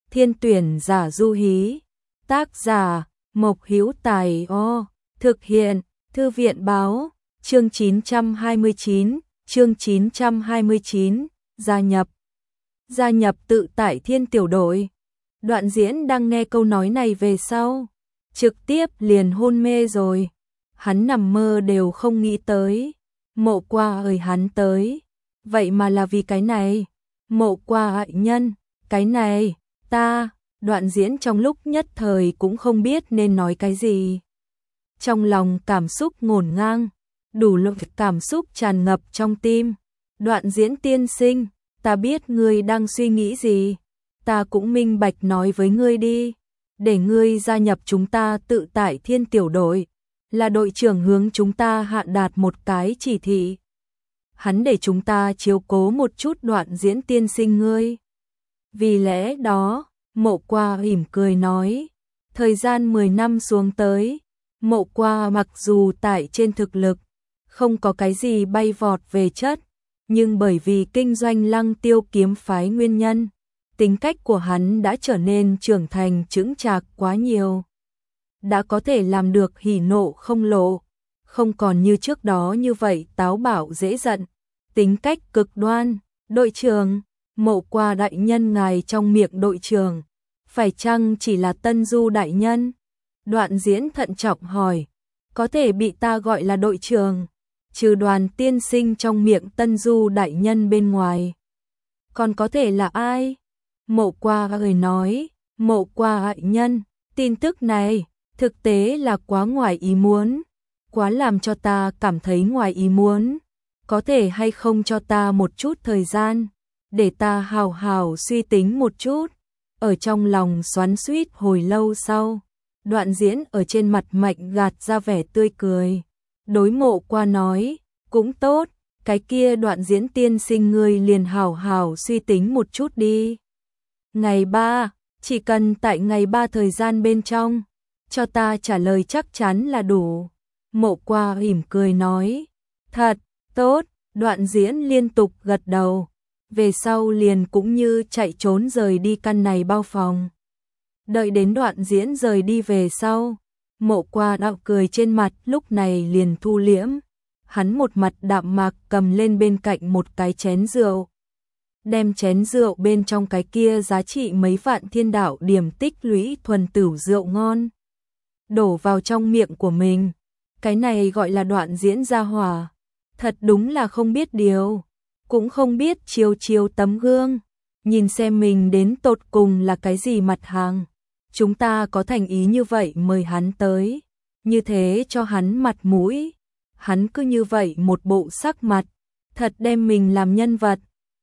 Thiên tuyển giả Du Hí. Tác giả Mộc Hữu Tài. Thực hiện Thư viện báo. Chương 929, Gia nhập tự tại thiên tiểu đội. Đoạn Diễn đang nghe câu nói này về sau, trực tiếp liền hôn mê rồi. Hắn nằm mơ đều không nghĩ tới. Mộ Qua ơi, hắn tới. Vậy mà là vì cái này. Mộ Qua ại nhân, cái này, Đoạn Diễn trong lúc nhất thời cũng không biết nên nói cái gì. Trong lòng cảm xúc ngổn ngang, đủ loại cảm xúc tràn ngập trong tim. Đoạn Diễn tiên sinh, ta biết ngươi đang suy nghĩ gì. Ta cũng minh bạch nói với ngươi đi. Để ngươi gia nhập chúng ta tự tại thiên tiểu đội. Là đội trưởng hướng chúng ta hạ đạt một cái chỉ thị. Hắn để chúng ta chiếu cố một chút Đoạn Diễn tiên sinh ngươi. Vì lẽ đó, Mộ Qua mỉm cười nói. Thời gian 10 năm xuống tới, Mộ Qua mặc dù tại trên thực lực không có cái gì bay vọt về chất, nhưng bởi vì kinh doanh Lăng Tiêu kiếm phái nguyên nhân, tính cách của hắn đã trở nên trưởng thành chững chạc quá nhiều. Đã có thể làm được hỉ nộ không lộ, không còn như trước đó như vậy táo bạo dễ giận, tính cách cực đoan. Đội trưởng, Mộ Qua đại nhân ngài trong miệng đội trưởng, phải chăng chỉ là Tân Du đại nhân? Đoạn Diễn thận trọng hỏi. Có thể bị ta gọi là đội trưởng, trừ Đoàn tiên sinh trong miệng Tân Du đại nhân bên ngoài, còn có thể là ai? Mộ Qua người nói. Mộ Qua đại nhân, tin tức này thực tế là quá ngoài ý muốn, quá làm cho ta cảm thấy ngoài ý muốn. Có thể hay không cho ta một chút thời gian, để ta hào hào suy tính một chút. Ở trong lòng xoắn xuýt hồi lâu sau, Đoạn Diễn ở trên mặt mạnh gạt ra vẻ tươi cười. Đối Mộ Qua nói, cũng tốt, cái kia Đoạn Diễn tiên sinh ngươi liền hào hào suy tính một chút đi. Ngày 3, chỉ cần tại ngày 3 thời gian bên trong, cho ta trả lời chắc chắn là đủ. Mộ Qua mỉm cười nói, thật, tốt. Đoạn Diễn liên tục gật đầu, về sau liền cũng như chạy trốn rời đi căn này bao phòng. Đợi đến Đoạn Diễn rời đi về sau, Mộ Qua đạo cười trên mặt lúc này liền thu liễm. Hắn một mặt đạm mạc cầm lên bên cạnh một cái chén rượu, đem chén rượu bên trong cái kia giá trị mấy vạn thiên đạo điểm tích lũy thuần tửu rượu ngon đổ vào trong miệng của mình. Cái này gọi là Đoạn Diễn gia hỏa, thật đúng là không biết điều, cũng không biết chiếu chiếu tấm gương, nhìn xem mình đến tột cùng là cái gì mặt hàng. Chúng ta có thành ý như vậy mời hắn tới, như thế cho hắn mặt mũi, hắn cứ như vậy một bộ sắc mặt, thật đem mình làm nhân vật.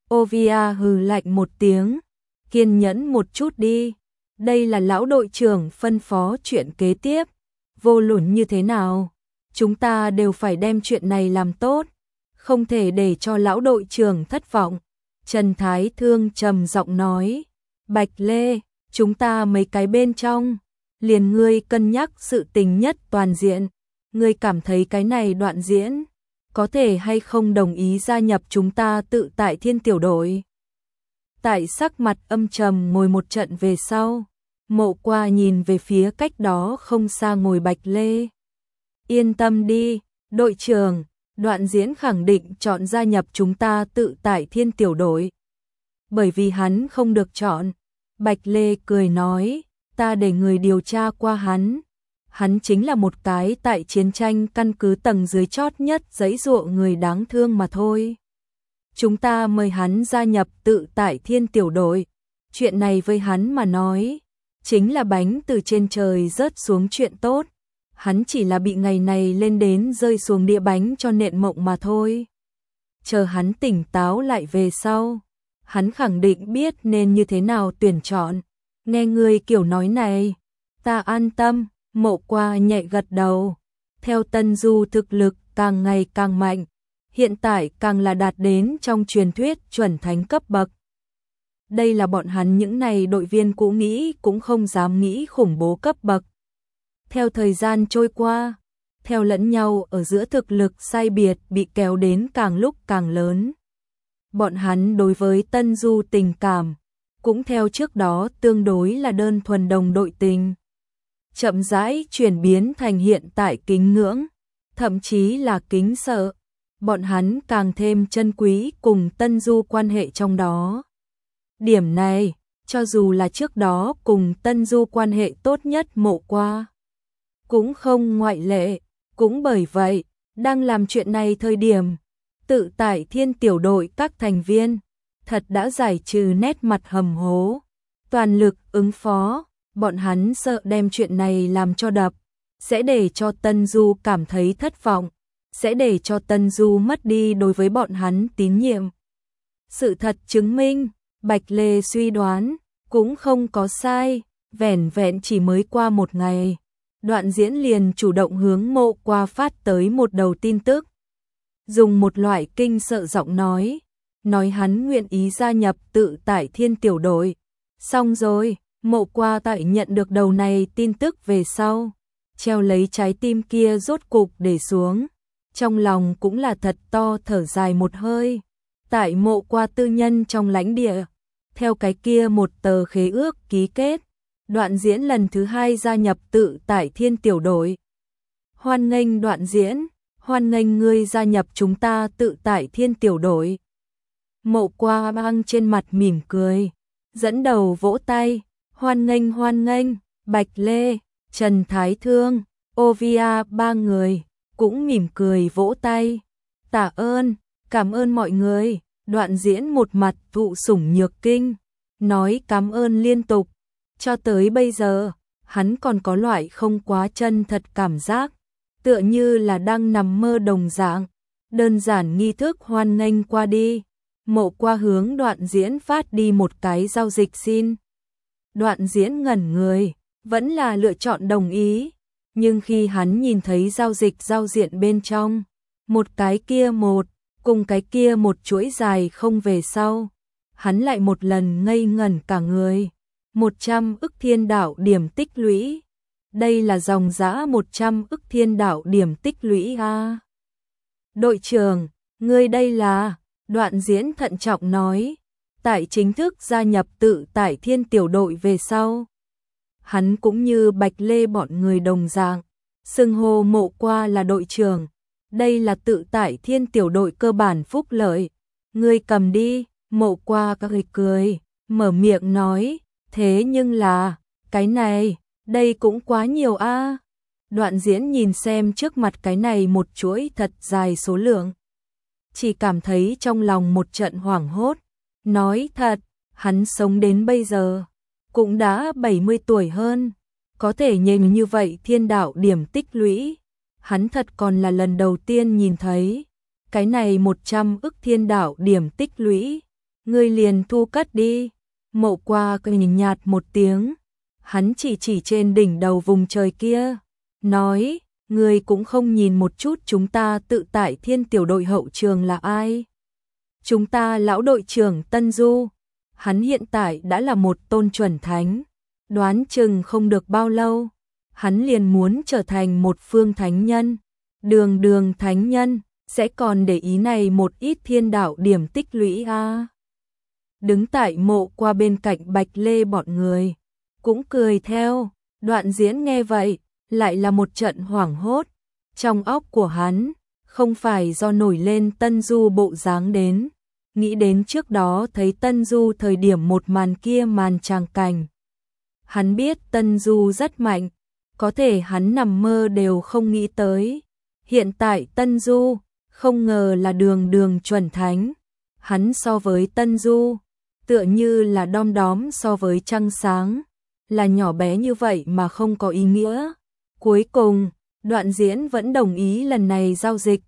Ovia hừ lạnh một tiếng, kiên nhẫn một chút đi, đây là lão đội trưởng phân phó chuyện kế tiếp, vô luận như thế nào, chúng ta đều phải đem chuyện này làm tốt, không thể để cho lão đội trưởng thất vọng. Trần Thái Thương trầm giọng nói, Bạch Lê, chúng ta mấy cái bên trong, liền ngươi cân nhắc sự tình nhất toàn diện, ngươi cảm thấy cái này Đoạn Diễn có thể hay không đồng ý gia nhập chúng ta tự tại thiên tiểu đội. Tại sắc mặt âm trầm ngồi một trận về sau, Mộ Qua nhìn về phía cách đó không xa ngồi Bạch Lê. Yên tâm đi, đội trưởng, Đoạn Diễn khẳng định chọn gia nhập chúng ta tự tại thiên tiểu đội. Bởi vì hắn không được chọn, Bạch Lê cười nói, ta để người điều tra qua hắn. Hắn chính là một cái tại chiến tranh căn cứ tầng dưới chót nhất giãy giụa người đáng thương mà thôi. Chúng ta mời hắn gia nhập tự tại thiên tiểu đội. Chuyện này với hắn mà nói, chính là bánh từ trên trời rớt xuống chuyện tốt. Hắn chỉ là bị ngày này lên đến rơi xuống đĩa bánh cho nện mộng mà thôi. Chờ hắn tỉnh táo lại về sau, hắn khẳng định biết nên như thế nào tuyển chọn. Nghe người kiểu nói này, ta an tâm. Mộ Qua nhẹ gật đầu. Theo Tân Du thực lực càng ngày càng mạnh, hiện tại càng là đạt đến trong truyền thuyết chuẩn thánh cấp bậc. Đây là bọn hắn những này đội viên cũ nghĩ cũng không dám nghĩ khủng bố cấp bậc. Theo thời gian trôi qua, theo lẫn nhau ở giữa thực lực sai biệt bị kéo đến càng lúc càng lớn. Bọn hắn đối với Tân Du tình cảm cũng theo trước đó tương đối là đơn thuần đồng đội tình. Chậm rãi chuyển biến thành hiện tại kính ngưỡng, thậm chí là kính sợ. Bọn hắn càng thêm trân quý cùng Tân Du quan hệ trong đó. Điểm này, cho dù là trước đó cùng Tân Du quan hệ tốt nhất Mộ Qua, cũng không ngoại lệ. Cũng bởi vậy, đang làm chuyện này thời điểm, Tự Tại Thiên tiểu đội các thành viên thật đã giải trừ nét mặt hầm hố, toàn lực ứng phó. Bọn hắn sợ đem chuyện này làm cho đập, sẽ để cho Tân Du cảm thấy thất vọng, sẽ để cho Tân Du mất đi đối với bọn hắn tín nhiệm. Sự thật chứng minh, Bạch Lê suy đoán cũng không có sai, vẻn vẹn chỉ mới qua một ngày, Đoạn Diễn liền chủ động hướng Mộ Qua phát tới một đầu tin tức. Dùng một loại kinh sợ giọng nói hắn nguyện ý gia nhập Tự Tại Thiên tiểu đội. Xong rồi, Mộ Qua tại nhận được đầu này tin tức về sau, treo lấy trái tim kia rốt cục để xuống, trong lòng cũng là thật to thở dài một hơi. Tại Mộ Qua tư nhân trong lãnh địa, theo cái kia một tờ khế ước ký kết, Đoạn Diễn lần thứ 2 gia nhập Tự Tại Thiên tiểu đội. Hoan nghênh Đoạn Diễn, hoan nghênh ngươi gia nhập chúng ta Tự Tại Thiên tiểu đội. Mộ Qua băng trên mặt mỉm cười, dẫn đầu vỗ tay, hoan nghênh, Bạch Lê, Trần Thái Thương, Ovia ba người cũng mỉm cười vỗ tay. Tạ ơn, cảm ơn mọi người. Đoạn Diễn một mặt thụ sủng nhược kinh, nói cảm ơn liên tục. Cho tới bây giờ, hắn còn có loại không quá chân thật cảm giác, tựa như là đang nằm mơ đồng dạng. Đơn giản nghi thức hoan nghênh qua đi, Mộ Qua hướng Đoạn Diễn phát đi một cái giao dịch xin. Đoạn Diễn ngẩn người, vẫn là lựa chọn đồng ý, nhưng khi hắn nhìn thấy giao dịch giao diện bên trong, một cái kia một, cùng cái kia một chuỗi dài không về sau, hắn lại một lần ngây ngẩn cả người. 100 ức thiên đạo điểm tích lũy. Đây là dòng giá 100 ức thiên đạo điểm tích lũy a. Đội trưởng, ngươi đây là? Đoạn Diễn thận trọng nói. Tại chính thức gia nhập Tự Tại Thiên tiểu đội về sau, hắn cũng như Bạch Lê bọn người đồng dạng, xưng hô Mộ Qua là đội trưởng. Đây là Tự Tại Thiên tiểu đội cơ bản phúc lợi. Ngươi cầm đi. Mộ Qua cười, mở miệng nói. Thế nhưng là, cái này, đây cũng quá nhiều a. Đoạn Diễn nhìn xem trước mặt cái này một chuỗi thật dài số lượng, chỉ cảm thấy trong lòng một trận hoảng hốt. Nói thật, hắn sống đến bây giờ, cũng đã 70 tuổi hơn, có thể nhìn như vậy thiên đạo điểm tích lũy, hắn thật còn là lần đầu tiên nhìn thấy. Cái này 100 ức thiên đạo điểm tích lũy, ngươi liền thu cất đi. Mộ Qua cười nhạt một tiếng, hắn chỉ trên đỉnh đầu vùng trời kia, nói, ngươi cũng không nhìn một chút chúng ta Tự Tại Thiên tiểu đội hậu trường là ai. Chúng ta lão đội trưởng Tân Du, hắn hiện tại đã là một tôn chuẩn thánh, đoán chừng không được bao lâu, hắn liền muốn trở thành một phương thánh nhân. Đường thánh nhân, sẽ còn để ý này một ít thiên đạo điểm tích lũy a. Đứng tại Mộ Qua bên cạnh Bạch Lê bọn người, cũng cười theo. Đoạn Diễn nghe vậy, lại là một trận hoảng hốt. Trong óc của hắn, không phải do nổi lên Tân Du bộ dáng đến, nghĩ đến trước đó thấy Tân Du thời điểm một màn kia màn tràng cảnh. Hắn biết Tân Du rất mạnh, có thể hắn nằm mơ đều không nghĩ tới. Hiện tại Tân Du, không ngờ là đường chuẩn thánh. Hắn so với Tân Du, tựa như là đom đóm so với trăng sáng, là nhỏ bé như vậy mà không có ý nghĩa. Cuối cùng, Đoạn Diễn vẫn đồng ý lần này giao dịch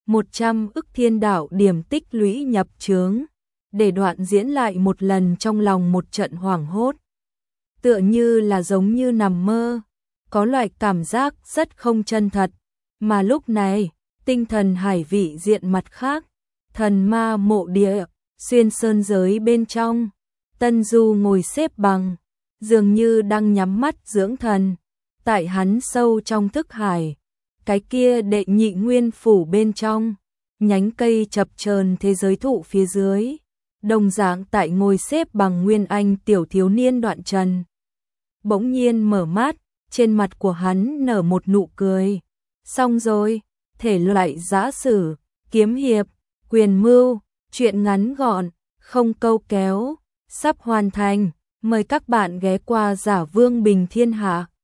100 ức thiên đạo điểm tích lũy nhập chướng, để Đoạn Diễn lại một lần trong lòng một trận hoảng hốt. Tựa như là giống như nằm mơ, có loại cảm giác rất không chân thật. Mà lúc này, tinh thần hải vị diện mặt khác, thần ma mộ địa, xuyên sơn giới bên trong, Tân Du ngồi xếp bằng, dường như đang nhắm mắt dưỡng thần. Tại hắn sâu trong thức hải, cái kia đệ nhị nguyên phủ bên trong, nhánh cây chập chờn thế giới thụ phía dưới, Đồng dạng tại ngồi xếp bằng Nguyên Anh tiểu thiếu niên Đoạn Trần. Bỗng nhiên mở mắt, trên mặt của hắn nở một nụ cười. Xong rồi, thể loại giã sử, kiếm hiệp, quyền mưu, truyện ngắn gọn, không câu kéo, sắp hoàn thành. Mời các bạn ghé qua Giả Vương Bình Thiên Hạ.